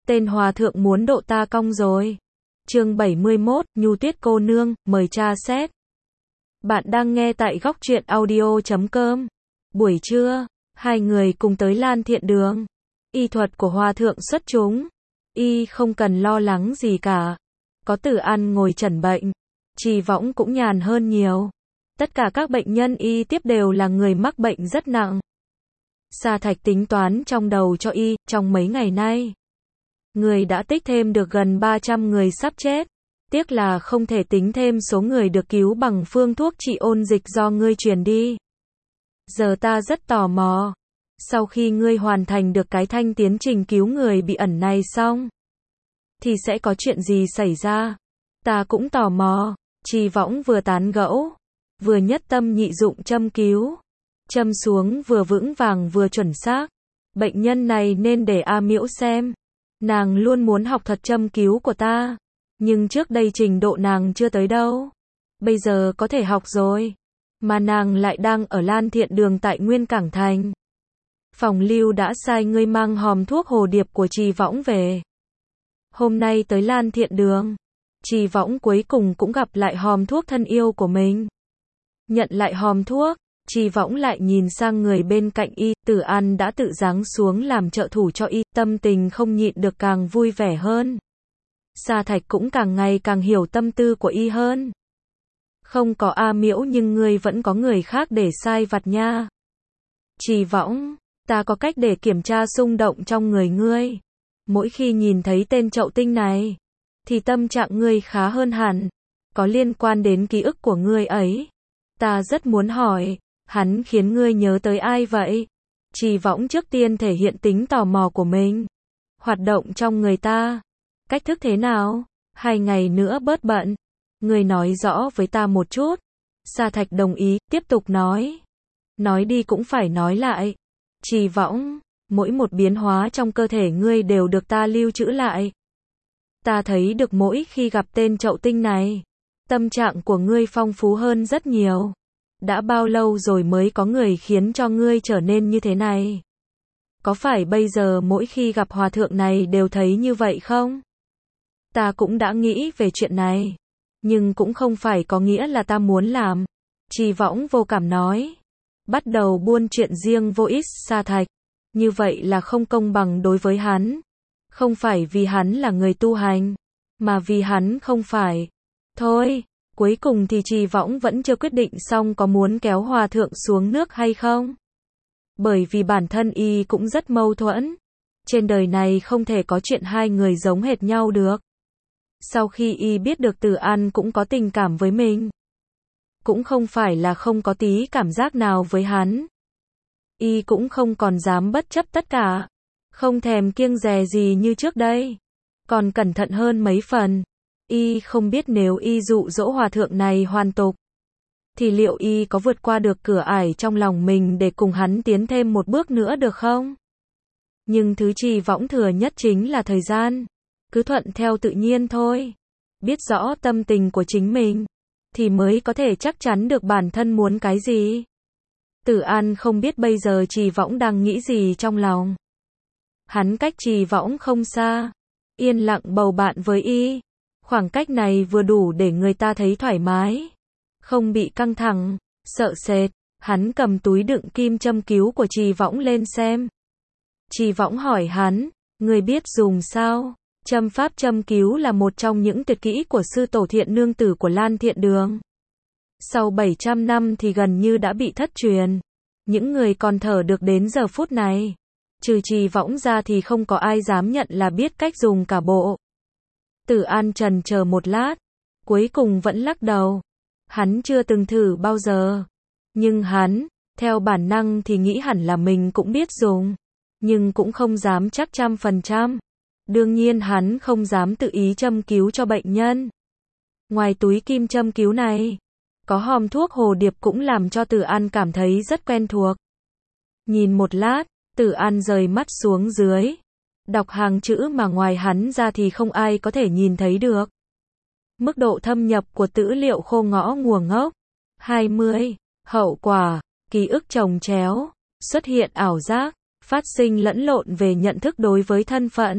tên hòa thượng muốn độ ta cong rồi. Chương 71, Nhu Tuyết cô nương, mời tra xét. Bạn đang nghe tại góc truyện audio.com. Buổi trưa, hai người cùng tới Lan Thiện Đường. Y thuật của hòa thượng xuất chúng. Y không cần lo lắng gì cả. Có Tử An ngồi chẩn bệnh. Trì Võng cũng nhàn hơn nhiều. Tất cả các bệnh nhân Y tiếp đều là người mắc bệnh rất nặng. Sa Thạch tính toán trong đầu cho Y, trong mấy ngày nay. Người đã tích thêm được gần 300 người sắp chết. Tiếc là không thể tính thêm số người được cứu bằng phương thuốc trị ôn dịch do ngươi truyền đi. Giờ ta rất tò mò. Sau khi ngươi hoàn thành được cái thanh tiến trình cứu người bị ẩn này xong, thì sẽ có chuyện gì xảy ra? Ta cũng tò mò. Trì Võng vừa tán gẫu, vừa nhất tâm nhị dụng châm cứu. Châm xuống vừa vững vàng vừa chuẩn xác. Bệnh nhân này nên để A Miễu xem. Nàng luôn muốn học thuật châm cứu của ta. Nhưng trước đây trình độ nàng chưa tới đâu. Bây giờ có thể học rồi. Mà nàng lại đang ở Lan Thiện Đường tại Nguyên Cảng Thành. Phòng lưu đã sai ngươi mang hòm thuốc hồ điệp của Trì Võng về. Hôm nay tới Lan Thiện Đường, Trì Võng cuối cùng cũng gặp lại hòm thuốc thân yêu của mình. Nhận lại hòm thuốc, Trì Võng lại nhìn sang người bên cạnh Y. Tử An đã tự giáng xuống làm trợ thủ cho Y, tâm tình không nhịn được càng vui vẻ hơn. Sa Thạch cũng càng ngày càng hiểu tâm tư của Y hơn. Không có A Miễu nhưng ngươi vẫn có người khác để sai vặt nha. Trì Võng, ta có cách để kiểm tra xung động trong người ngươi. Mỗi khi nhìn thấy tên Chậu Tinh này, thì tâm trạng ngươi khá hơn hẳn. Có liên quan đến ký ức của ngươi ấy. Ta rất muốn hỏi, hắn khiến ngươi nhớ tới ai vậy? Trì Võng trước tiên thể hiện tính tò mò của mình. Hoạt động trong người ta. Cách thức thế nào? 2 ngày nữa bớt bận. Ngươi nói rõ với ta một chút. Sa Thạch đồng ý, tiếp tục nói. Nói đi cũng phải nói lại. Trì Võng, mỗi một biến hóa trong cơ thể ngươi đều được ta lưu trữ lại. Ta thấy được mỗi khi gặp tên Chậu Tinh này, tâm trạng của ngươi phong phú hơn rất nhiều. Đã bao lâu rồi mới có người khiến cho ngươi trở nên như thế này? Có phải bây giờ mỗi khi gặp hòa thượng này đều thấy như vậy không? Ta cũng đã nghĩ về chuyện này. Nhưng cũng không phải có nghĩa là ta muốn làm. Trì Võng vô cảm nói. Bắt đầu buôn chuyện riêng vô ích. Sa Thạch. Như vậy là không công bằng đối với hắn. Không phải vì hắn là người tu hành, mà vì hắn không phải. Thôi, cuối cùng thì Trì Võng vẫn chưa quyết định xong có muốn kéo hòa thượng xuống nước hay không. Bởi vì bản thân Y cũng rất mâu thuẫn. Trên đời này không thể có chuyện hai người giống hệt nhau được. Sau khi Y biết được Tử An cũng có tình cảm với mình, cũng không phải là không có tí cảm giác nào với hắn. Y cũng không còn dám bất chấp tất cả. Không thèm kiêng dè gì như trước đây. Còn cẩn thận hơn mấy phần. Y không biết nếu Y dụ dỗ hòa thượng này hoàn tục, thì liệu Y có vượt qua được cửa ải trong lòng mình để cùng hắn tiến thêm một bước nữa được không? Nhưng thứ Trì Võng thừa nhất chính là thời gian. Cứ thuận theo tự nhiên thôi. Biết rõ tâm tình của chính mình, thì mới có thể chắc chắn được bản thân muốn cái gì. Tử An không biết bây giờ Trì Võng đang nghĩ gì trong lòng. Hắn cách Trì Võng không xa, yên lặng bầu bạn với Y. Khoảng cách này vừa đủ để người ta thấy thoải mái, không bị căng thẳng, sợ sệt. Hắn cầm túi đựng kim châm cứu của Trì Võng lên xem. Trì Võng hỏi hắn, người biết dùng sao? Châm pháp châm cứu là một trong những tuyệt kỹ của sư tổ Thiện Nương Tử của Lan Thiện Đường. Sau 700 năm thì gần như đã bị thất truyền. Những người còn thở được đến giờ phút này, trừ Trì Võng ra thì không có ai dám nhận là biết cách dùng cả bộ. Tử An chần chờ một lát, cuối cùng vẫn lắc đầu. Hắn chưa từng thử bao giờ. Nhưng hắn, theo bản năng thì nghĩ hẳn là mình cũng biết dùng. Nhưng cũng không dám chắc 100%. Đương nhiên hắn không dám tự ý châm cứu cho bệnh nhân. Ngoài túi kim châm cứu này, có hòm thuốc hồ điệp cũng làm cho Tử An cảm thấy rất quen thuộc. Nhìn một lát, Tử An rời mắt xuống dưới. Đọc hàng chữ mà ngoài hắn ra thì không ai có thể nhìn thấy được. Mức độ thâm nhập của Tử Liệu Khô Ngõ Nguồn Ngốc. 20. Hậu quả, ký ức chồng chéo, xuất hiện ảo giác, phát sinh lẫn lộn về nhận thức đối với thân phận.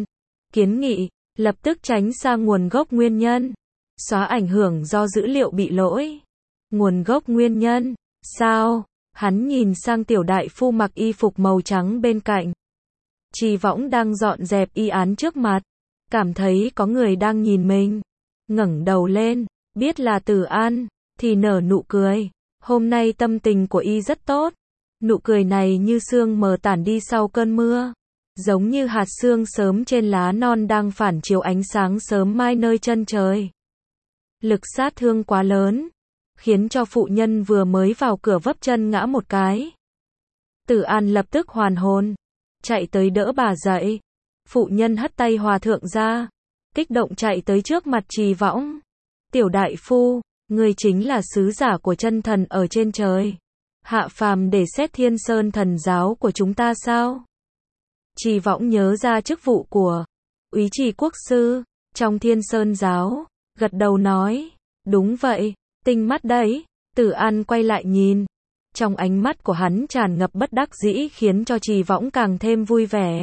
Kiến nghị, lập tức tránh xa nguồn gốc nguyên nhân. Xóa ảnh hưởng do dữ liệu bị lỗi. Nguồn gốc nguyên nhân. Sao? Hắn nhìn sang tiểu đại phu mặc y phục màu trắng bên cạnh. Trì Võng đang dọn dẹp y án trước mặt. Cảm thấy có người đang nhìn mình. Ngẩng đầu lên, biết là Tử An, thì nở nụ cười. Hôm nay tâm tình của y rất tốt. Nụ cười này như sương mờ tản đi sau cơn mưa. Giống như hạt sương sớm trên lá non đang phản chiếu ánh sáng sớm mai nơi chân trời. Lực sát thương quá lớn, khiến cho phụ nhân vừa mới vào cửa vấp chân ngã một cái. Tử An lập tức hoàn hồn, chạy tới đỡ bà dậy. Phụ nhân hất tay hòa thượng ra, kích động chạy tới trước mặt Trì Võng. Tiểu đại phu, ngươi chính là sứ giả của chân thần ở trên trời, hạ phàm để xét Thiên Sơn thần giáo của chúng ta sao? Trì Võng nhớ ra chức vụ của úy trì quốc sư trong Thiên Sơn giáo, gật đầu nói, đúng vậy, tinh mắt đấy. Tử An quay lại nhìn, trong ánh mắt của hắn tràn ngập bất đắc dĩ khiến cho Trì Võng càng thêm vui vẻ.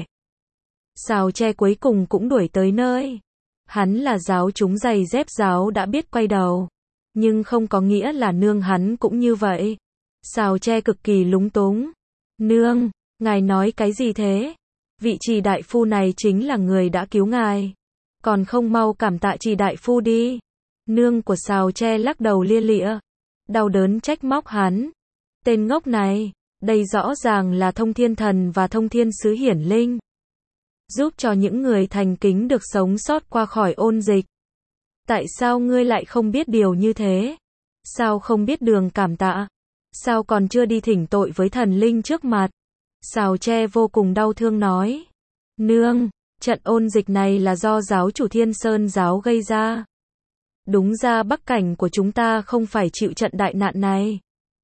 Sào Tre cuối cùng cũng đuổi tới nơi. Hắn là giáo chúng giày dép giáo đã biết quay đầu, nhưng không có nghĩa là nương hắn cũng như vậy. Sào Tre cực kỳ lúng túng. Nương, ngài nói cái gì thế? Vị Trì đại phu này chính là người đã cứu ngài, còn không mau cảm tạ Trì đại phu đi. Nương của Sào Tre lắc đầu lia lịa, đau đớn trách móc hắn. Tên ngốc này, đây rõ ràng là Thông Thiên Thần và Thông Thiên Sứ hiển linh, giúp cho những người thành kính được sống sót qua khỏi ôn dịch. Tại sao ngươi lại không biết điều như thế? Sao không biết đường cảm tạ? Sao còn chưa đi thỉnh tội với thần linh trước mặt? Sào Tre vô cùng đau thương nói. Nương, trận ôn dịch này là do giáo chủ Thiên Sơn giáo gây ra. Đúng ra Bắc Cảnh của chúng ta không phải chịu trận đại nạn này.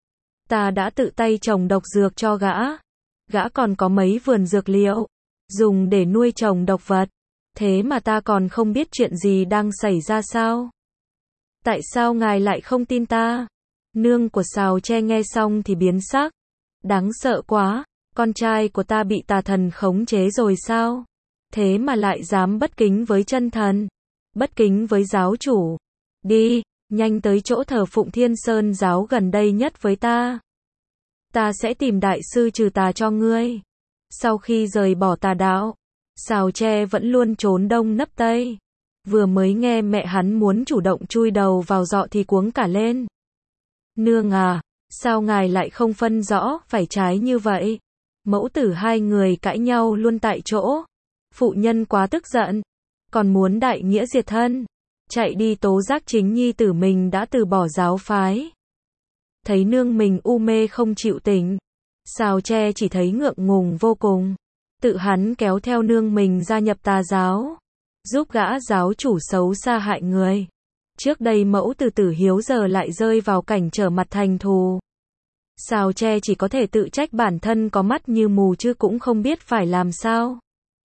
Ta đã tự tay trồng độc dược cho gã. Gã còn có mấy vườn dược liệu, dùng để nuôi trồng độc vật. Thế mà ta còn không biết chuyện gì đang xảy ra sao? Tại sao ngài lại không tin ta? Nương của Sào Tre nghe xong thì biến sắc. Đáng sợ quá, con trai của ta bị tà thần khống chế rồi sao? Thế mà lại dám bất kính với chân thần, bất kính với giáo chủ. Đi, nhanh tới chỗ thờ phụng Thiên Sơn giáo gần đây nhất với ta. Ta sẽ tìm đại sư trừ tà cho ngươi. Sau khi rời bỏ tà đạo, Sào Tre vẫn luôn trốn đông nấp tây. Vừa mới nghe mẹ hắn muốn chủ động chui đầu vào giọ thì cuống cả lên. Nương à, sao ngài lại không phân rõ phải trái như vậy? Mẫu tử hai người cãi nhau luôn tại chỗ. Phụ nhân quá tức giận, còn muốn đại nghĩa diệt thân, chạy đi tố giác chính nhi tử mình đã từ bỏ giáo phái. Thấy nương mình u mê không chịu tỉnh, Sào Tre chỉ thấy ngượng ngùng vô cùng. Tự hắn kéo theo nương mình gia nhập tà giáo, giúp gã giáo chủ xấu xa hại người. Trước đây mẫu từ Tử Hiếu giờ lại rơi vào cảnh trở mặt thành thù. Sào Tre chỉ có thể tự trách bản thân có mắt như mù chứ cũng không biết phải làm sao.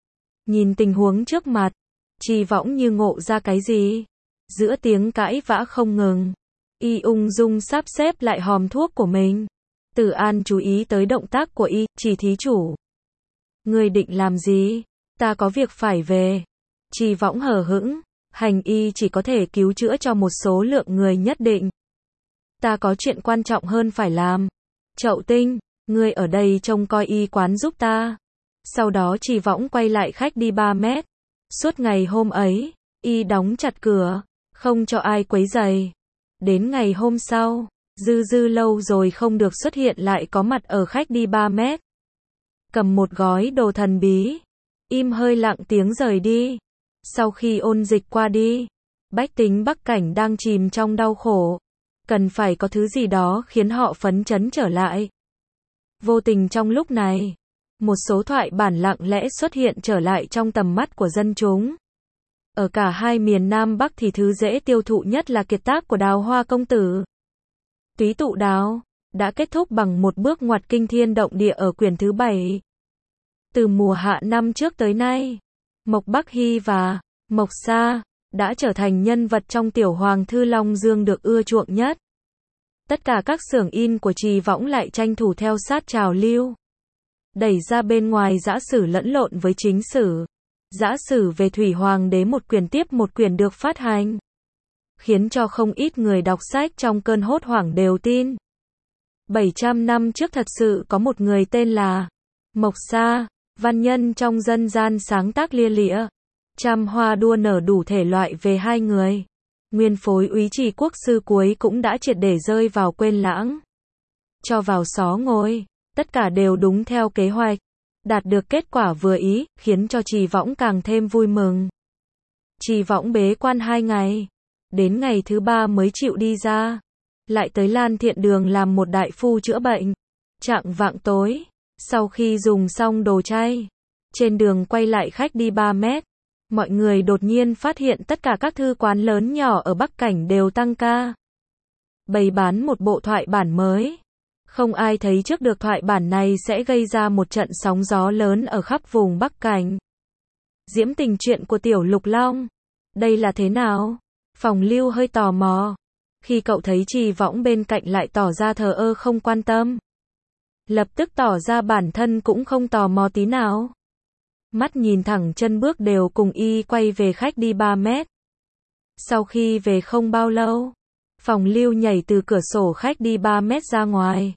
Nhìn tình huống trước mặt, Trì Võng như ngộ ra cái gì. Giữa tiếng cãi vã không ngừng, y ung dung sắp xếp lại hòm thuốc của mình. Tử An chú ý tới động tác của y, Trì thí chủ. Ngươi định làm gì? Ta có việc phải về. Trì Võng hờ hững, hành y chỉ có thể cứu chữa cho một số lượng người nhất định. Ta có chuyện quan trọng hơn phải làm. Chậu Tinh, ngươi ở đây trông coi y quán giúp ta. Sau đó Trì Võng quay lại khách đi 3 mét. Suốt ngày hôm ấy, y đóng chặt cửa, không cho ai quấy rầy. Đến ngày hôm sau, Dư Dư lâu rồi không được xuất hiện lại có mặt ở khách đi 3 mét. Cầm một gói đồ thần bí, im hơi lặng tiếng rời đi. Sau khi ôn dịch qua đi, bách tính Bắc Cảnh đang chìm trong đau khổ. Cần phải có thứ gì đó khiến họ phấn chấn trở lại. Vô tình trong lúc này, một số thoại bản lặng lẽ xuất hiện trở lại trong tầm mắt của dân chúng. Ở cả hai miền Nam Bắc thì thứ dễ tiêu thụ nhất là kiệt tác của Đào Hoa công tử. Túy Tụ Đào đã kết thúc bằng một bước ngoặt kinh thiên động địa ở quyển thứ 7. Từ mùa hạ năm trước tới nay, Mộc Bắc Hy và Mộc Sa đã trở thành nhân vật trong Tiểu Hoàng Thư Long Dương được ưa chuộng nhất. Tất cả các xưởng in của Trì Võng lại tranh thủ theo sát trào lưu, đẩy ra bên ngoài giã sử lẫn lộn với chính sử. Giả sử về Thủy Hoàng đế một quyển tiếp một quyển được phát hành, khiến cho không ít người đọc sách trong cơn hốt hoảng đều tin. 700 năm trước thật sự có một người tên là Mộc Sa, văn nhân trong dân gian sáng tác lia lịa, trăm hoa đua nở đủ thể loại về hai người. Nguyên phối úy trì quốc sư cuối cũng đã triệt để rơi vào quên lãng. Cho vào xó ngồi, tất cả đều đúng theo kế hoạch, đạt được kết quả vừa ý, khiến cho Trì Võng càng thêm vui mừng. Trì Võng bế quan 2 ngày, đến ngày thứ 3 mới chịu đi ra, lại tới Lan Thiện Đường làm một đại phu chữa bệnh. Chạng vạng tối, sau khi dùng xong đồ chay, trên đường quay lại khách đi 3 mét, mọi người đột nhiên phát hiện tất cả các thư quán lớn nhỏ ở Bắc Cảnh đều tăng ca, bày bán một bộ thoại bản mới. Không ai thấy trước được thoại bản này sẽ gây ra một trận sóng gió lớn ở khắp vùng Bắc Cảnh. Diễm tình chuyện của Tiểu Lục Long, đây là thế nào? Phòng Lưu hơi tò mò, khi cậu thấy Trì Võng bên cạnh lại tỏ ra thờ ơ không quan tâm, lập tức tỏ ra bản thân cũng không tò mò tí nào. Mắt nhìn thẳng chân bước đều cùng y quay về khách đi 3 mét. Sau khi về không bao lâu, Phòng Lưu nhảy từ cửa sổ khách đi 3 mét ra ngoài,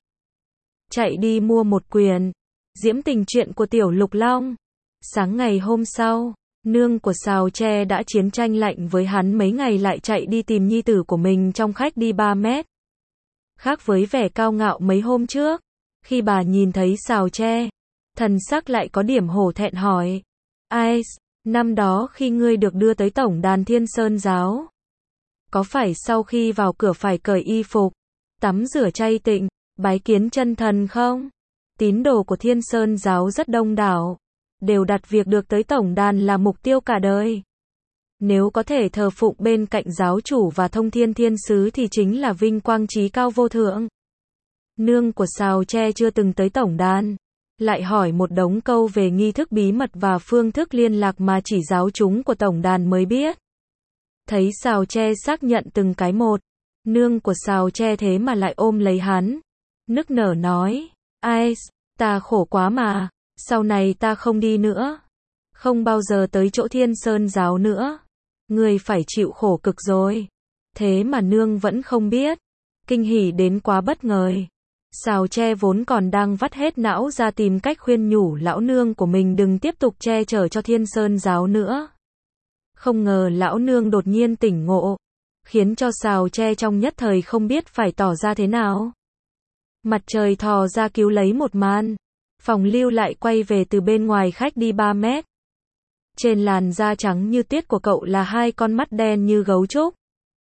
chạy đi mua một quyển Diễm tình chuyện của Tiểu Lục Long. Sáng ngày hôm sau, nương của Sào Tre đã chiến tranh lạnh với hắn mấy ngày lại chạy đi tìm nhi tử của mình trong khách đi 3 mét. Khác với vẻ cao ngạo mấy hôm trước, khi bà nhìn thấy Sào Tre, thần sắc lại có điểm hổ thẹn hỏi: Ai, năm đó khi ngươi được đưa tới tổng đàn Thiên Sơn giáo, có phải sau khi vào cửa phải cởi y phục, tắm rửa chay tịnh, bái kiến chân thần không? Tín đồ của Thiên Sơn giáo rất đông đảo, đều đặt việc được tới tổng đàn là mục tiêu cả đời. Nếu có thể thờ phụng bên cạnh giáo chủ và thông thiên thiên sứ thì chính là vinh quang chí cao vô thượng. Nương của Sào Tre chưa từng tới tổng đàn, lại hỏi một đống câu về nghi thức bí mật và phương thức liên lạc mà chỉ giáo chúng của tổng đàn mới biết. Thấy Sào Tre xác nhận từng cái một, nương của Sào Tre thế mà lại ôm lấy hắn, nức nở nói: Ai, ta khổ quá mà, sau này ta không đi nữa, không bao giờ tới chỗ Thiên Sơn giáo nữa, ngươi phải chịu khổ cực rồi. Thế mà nương vẫn không biết, kinh hỉ đến quá bất ngờ. Sào Tre vốn còn đang vắt hết não ra tìm cách khuyên nhủ lão nương của mình đừng tiếp tục che chở cho Thiên Sơn giáo nữa. Không ngờ lão nương đột nhiên tỉnh ngộ, khiến cho Sào Tre trong nhất thời không biết phải tỏ ra thế nào. Mặt trời thò ra cứu lấy một màn, Phòng Lưu lại quay về từ bên ngoài khách đi 3 mét. Trên làn da trắng như tuyết của cậu là hai con mắt đen như gấu trúc.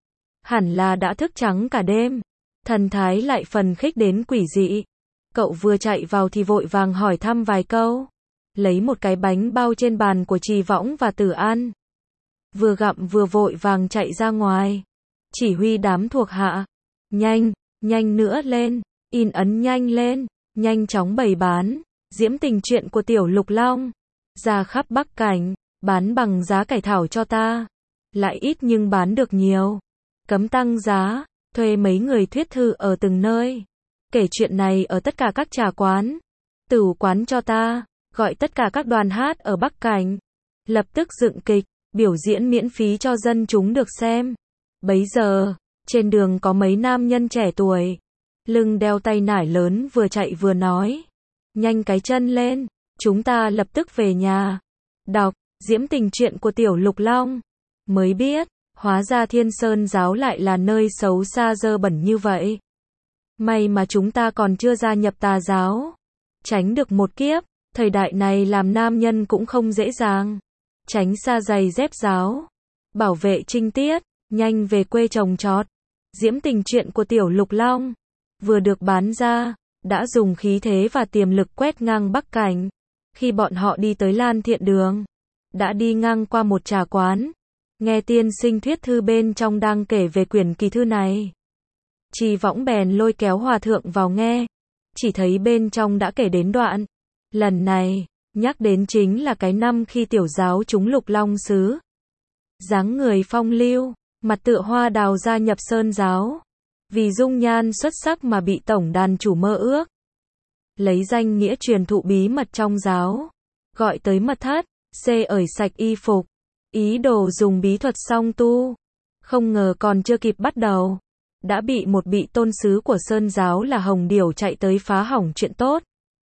Hẳn là đã thức trắng cả đêm, thần thái lại phần khích đến quỷ dị. Cậu vừa chạy vào thì vội vàng hỏi thăm vài câu, lấy một cái bánh bao trên bàn của Trì Võng và Tử An. Vừa gặm vừa vội vàng chạy ra ngoài, chỉ huy đám thuộc hạ: Nhanh, nhanh nữa lên, in ấn nhanh lên, nhanh chóng bày bán Diễm tình chuyện của Tiểu Lục Long ra khắp Bắc Cảnh, bán bằng giá cải thảo cho ta, lại ít nhưng bán được nhiều, cấm tăng giá, thuê mấy người thuyết thư ở từng nơi, kể chuyện này ở tất cả các trà quán, tửu quán cho ta, gọi tất cả các đoàn hát ở Bắc Cảnh, lập tức dựng kịch, biểu diễn miễn phí cho dân chúng được xem. Bấy giờ, trên đường có mấy nam nhân trẻ tuổi, lưng đeo tay nải lớn vừa chạy vừa nói: Nhanh cái chân lên, chúng ta lập tức về nhà. Đọc Diễm tình chuyện của Tiểu Lục Long, mới biết, hóa ra Thiên Sơn giáo lại là nơi xấu xa dơ bẩn như vậy. May mà chúng ta còn chưa gia nhập tà giáo, tránh được một kiếp. Thời đại này làm nam nhân cũng không dễ dàng, tránh xa giày dép giáo, bảo vệ trinh tiết, nhanh về quê trồng trọt. Diễm tình chuyện của Tiểu Lục Long vừa được bán ra, đã dùng khí thế và tiềm lực quét ngang Bắc Cảnh. Khi bọn họ đi tới Lan Thiện Đường, đã đi ngang qua một trà quán, nghe tiên sinh thuyết thư bên trong đang kể về quyển kỳ thư này. Trì Võng bèn lôi kéo hòa thượng vào nghe, chỉ thấy bên trong đã kể đến đoạn, lần này, nhắc đến chính là cái năm khi tiểu giáo chúng Lục Long Sứ. Dáng người phong lưu, mặt tựa hoa đào gia nhập Sơn giáo. Vì dung nhan xuất sắc mà bị tổng đàn chủ mơ ước. Lấy danh nghĩa truyền thụ bí mật trong giáo, gọi tới mật thất, ởi sạch y phục, ý đồ dùng bí thuật song tu. Không ngờ còn chưa kịp bắt đầu, đã bị một vị tôn sứ của Sơn giáo là Hồng Điểu chạy tới phá hỏng chuyện tốt.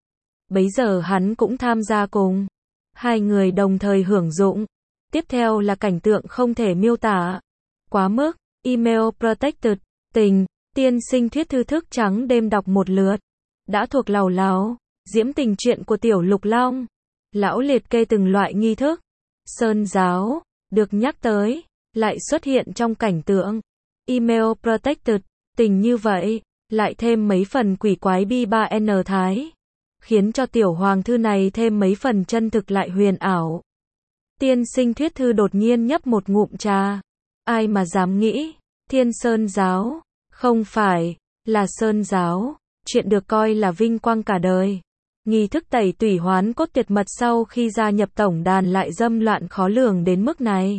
Bấy giờ hắn cũng tham gia cùng. Hai người đồng thời hưởng dụng. Tiếp theo là cảnh tượng không thể miêu tả. Quá mức, email protected, tình, tiên sinh thuyết thư thức trắng đêm đọc một lượt. Đã thuộc lầu láo, diễm tình chuyện của Tiểu Lục Long. Lão liệt kê từng loại nghi thức. Sơn giáo, được nhắc tới, lại xuất hiện trong cảnh tượng. Email protected, tình như vậy, lại thêm mấy phần quỷ quái bi 3N thái. Khiến cho tiểu hoàng thư này thêm mấy phần chân thực lại huyền ảo. Tiên sinh thuyết thư đột nhiên nhấp một ngụm trà. Ai mà dám nghĩ, Thiên Sơn giáo, không phải, là Sơn giáo, chuyện được coi là vinh quang cả đời. Nghi thức tẩy tủy hoán cốt tuyệt mật sau khi gia nhập tổng đàn lại dâm loạn khó lường đến mức này.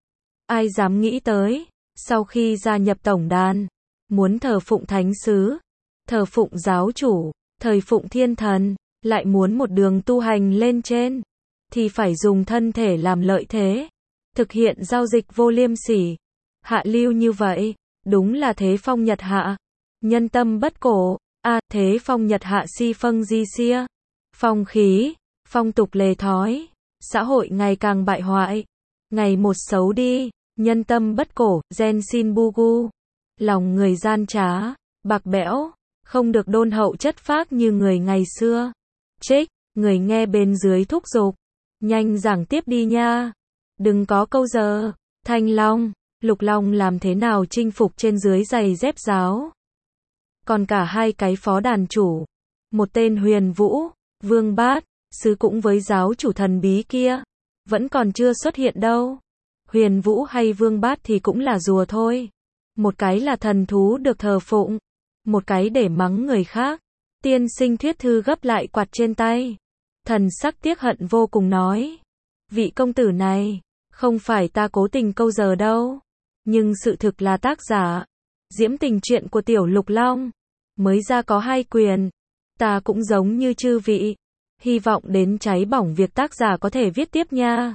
Ai dám nghĩ tới, sau khi gia nhập tổng đàn, muốn thờ phụng thánh sứ, thờ phụng giáo chủ, thờ phụng thiên thần, lại muốn một đường tu hành lên trên, thì phải dùng thân thể làm lợi thế, thực hiện giao dịch vô liêm sỉ, hạ lưu như vậy, đúng là thế phong nhật hạ, nhân tâm bất cổ, thế phong nhật hạ si phân di xia, phong khí, phong tục lề thói, xã hội ngày càng bại hoại, ngày một xấu đi, nhân tâm bất cổ, gen xin bu gu, lòng người gian trá, bạc bẽo, không được đôn hậu chất phác như người ngày xưa. Trích, người nghe bên dưới thúc giục, nhanh giảng tiếp đi nha, đừng có câu giờ. Thanh Long, Lục Long làm thế nào chinh phục trên dưới giày dép giáo. Còn cả hai cái phó đàn chủ, một tên Huyền Vũ, Vương Bát, sứ cũng với giáo chủ thần bí kia, vẫn còn chưa xuất hiện đâu. Huyền Vũ hay Vương Bát thì cũng là rùa thôi. Một cái là thần thú được thờ phụng, một cái để mắng người khác. Tiên sinh thuyết thư gấp lại quạt trên tay. Thần sắc tiếc hận vô cùng nói. Vị công tử này, không phải ta cố tình câu giờ đâu. Nhưng sự thực là tác giả, diễm tình chuyện của Tiểu Lục Long, mới ra có 2 quyền. Ta cũng giống như chư vị. Hy vọng đến cháy bỏng việc tác giả có thể viết tiếp nha.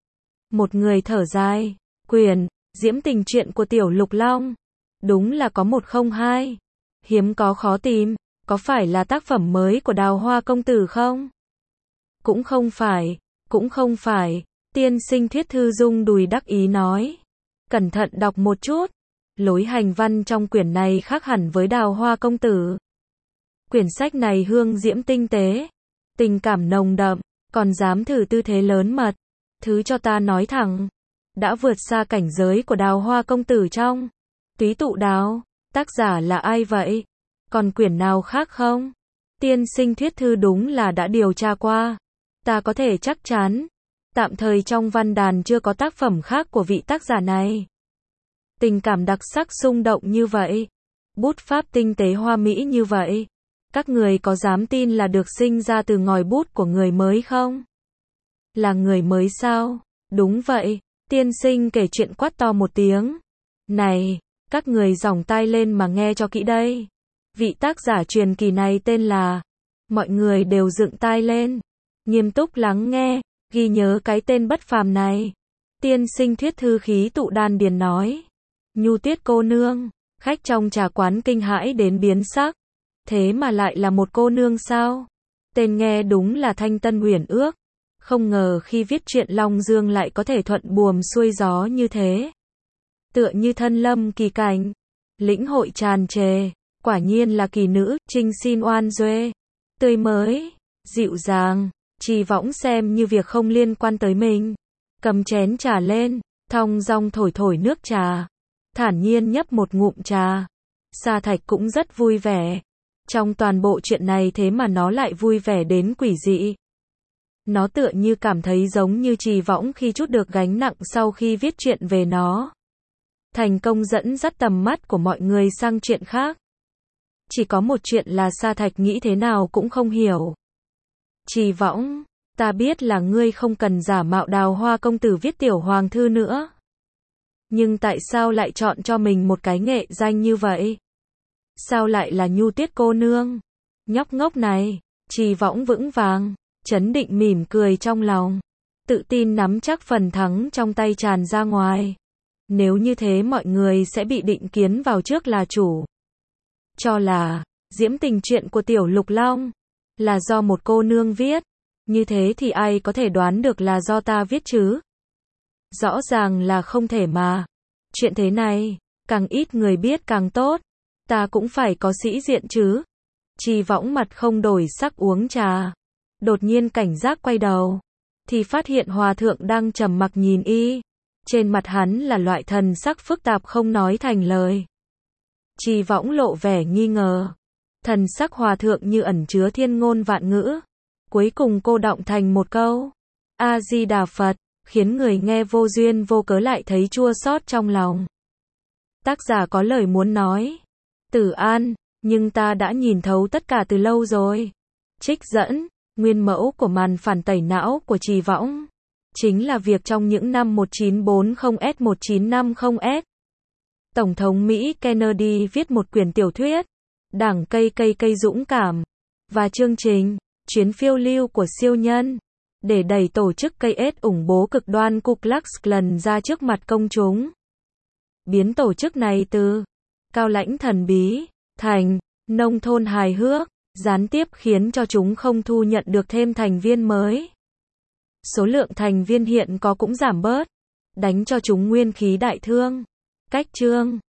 Một người thở dài. Quyền, diễm tình chuyện của Tiểu Lục Long. Đúng là có 102. Hiếm có khó tìm. Có phải là tác phẩm mới của Đào Hoa công tử không? Cũng không phải, cũng không phải. Tiên sinh thuyết thư rung đùi đắc ý nói. Cẩn thận đọc một chút. Lối hành văn trong quyển này khác hẳn với Đào Hoa công tử. Quyển sách này hương diễm tinh tế, tình cảm nồng đậm, còn dám thử tư thế lớn mật. Thứ cho ta nói thẳng, đã vượt xa cảnh giới của Đào Hoa công tử trong Túy Tụ Đào. Tác giả là ai vậy? Còn quyển nào khác không? Tiên sinh thuyết thư đúng là đã điều tra qua. Ta có thể chắc chắn, tạm thời trong văn đàn chưa có tác phẩm khác của vị tác giả này. Tình cảm đặc sắc xung động như vậy, bút pháp tinh tế hoa mỹ như vậy, các người có dám tin là được sinh ra từ ngòi bút của người mới không? Là người mới sao? Đúng vậy, tiên sinh kể chuyện quát to một tiếng. Này, các người dòng tai lên mà nghe cho kỹ đây. Vị tác giả truyền kỳ này tên là... Mọi người đều dựng tai lên, nghiêm túc lắng nghe, ghi nhớ cái tên bất phàm này. Tiên sinh thuyết thư khí tụ đan điền nói. Nhu Tuyết cô nương, khách trong trà quán kinh hãi đến biến sắc. Thế mà lại là một cô nương sao? Tên nghe đúng là thanh tân huyền ước. Không ngờ khi viết truyện Long Dương lại có thể thuận buồm xuôi gió như thế. Tựa như thân lâm kỳ cảnh, lĩnh hội tràn trề, quả nhiên là kỳ nữ, trinh xin oan duê, tươi mới, dịu dàng, Trì Võng xem như việc không liên quan tới mình. Cầm chén trà lên, thong dong thổi thổi nước trà, thản nhiên nhấp một ngụm trà. Sa Thạch cũng rất vui vẻ. Trong toàn bộ chuyện này thế mà nó lại vui vẻ đến quỷ dị. Nó tựa như cảm thấy giống như Trì Võng khi trút được gánh nặng sau khi viết chuyện về nó. Thành công dẫn dắt tầm mắt của mọi người sang chuyện khác. Chỉ có một chuyện là Sa Thạch nghĩ thế nào cũng không hiểu. Trì Võng, ta biết là ngươi không cần giả mạo Đào Hoa công tử viết tiểu hoàng thư nữa. Nhưng tại sao lại chọn cho mình một cái nghệ danh như vậy? Sao lại là Nhu Tuyết cô nương? Nhóc ngốc này, Trì Võng vững vàng, chấn định mỉm cười trong lòng. tự tin nắm chắc phần thắng trong tay tràn ra ngoài. Nếu như thế mọi người sẽ bị định kiến vào trước là chủ. Cho là, diễm tình chuyện của Tiểu Lục Long là do một cô nương viết. Như thế thì ai có thể đoán được là do ta viết chứ? Rõ ràng là không thể mà. Chuyện thế này, càng ít người biết càng tốt. Ta cũng phải có sĩ diện chứ. Trì Võng mặt không đổi sắc uống trà. Đột nhiên cảnh giác quay đầu. Thì phát hiện hòa thượng đang trầm mặc nhìn y. Trên mặt hắn là loại thần sắc phức tạp không nói thành lời. Trì Võng lộ vẻ nghi ngờ. Thần sắc hòa thượng như ẩn chứa thiên ngôn vạn ngữ. Cuối cùng cô đọng thành một câu. A-di-đà Phật, khiến người nghe vô duyên vô cớ lại thấy chua xót trong lòng. Tác giả có lời muốn nói. Tử An, nhưng ta đã nhìn thấu tất cả từ lâu rồi. Trích dẫn, nguyên mẫu của màn phản tẩy não của Trì Võng. Chính là việc trong những năm 1940S-1950S. Tổng thống Mỹ Kennedy viết một quyển tiểu thuyết. Đảng cây dũng cảm. Và chương trình, chuyến phiêu lưu của siêu nhân. Để đẩy tổ chức KS ủng bố cực đoan Ku Klux Klan ra trước mặt công chúng. Biến tổ chức này từ cao lãnh thần bí, thành nông thôn hài hước, gián tiếp khiến cho chúng không thu nhận được thêm thành viên mới. Số lượng thành viên hiện có cũng giảm bớt, đánh cho chúng nguyên khí đại thương. Cách chương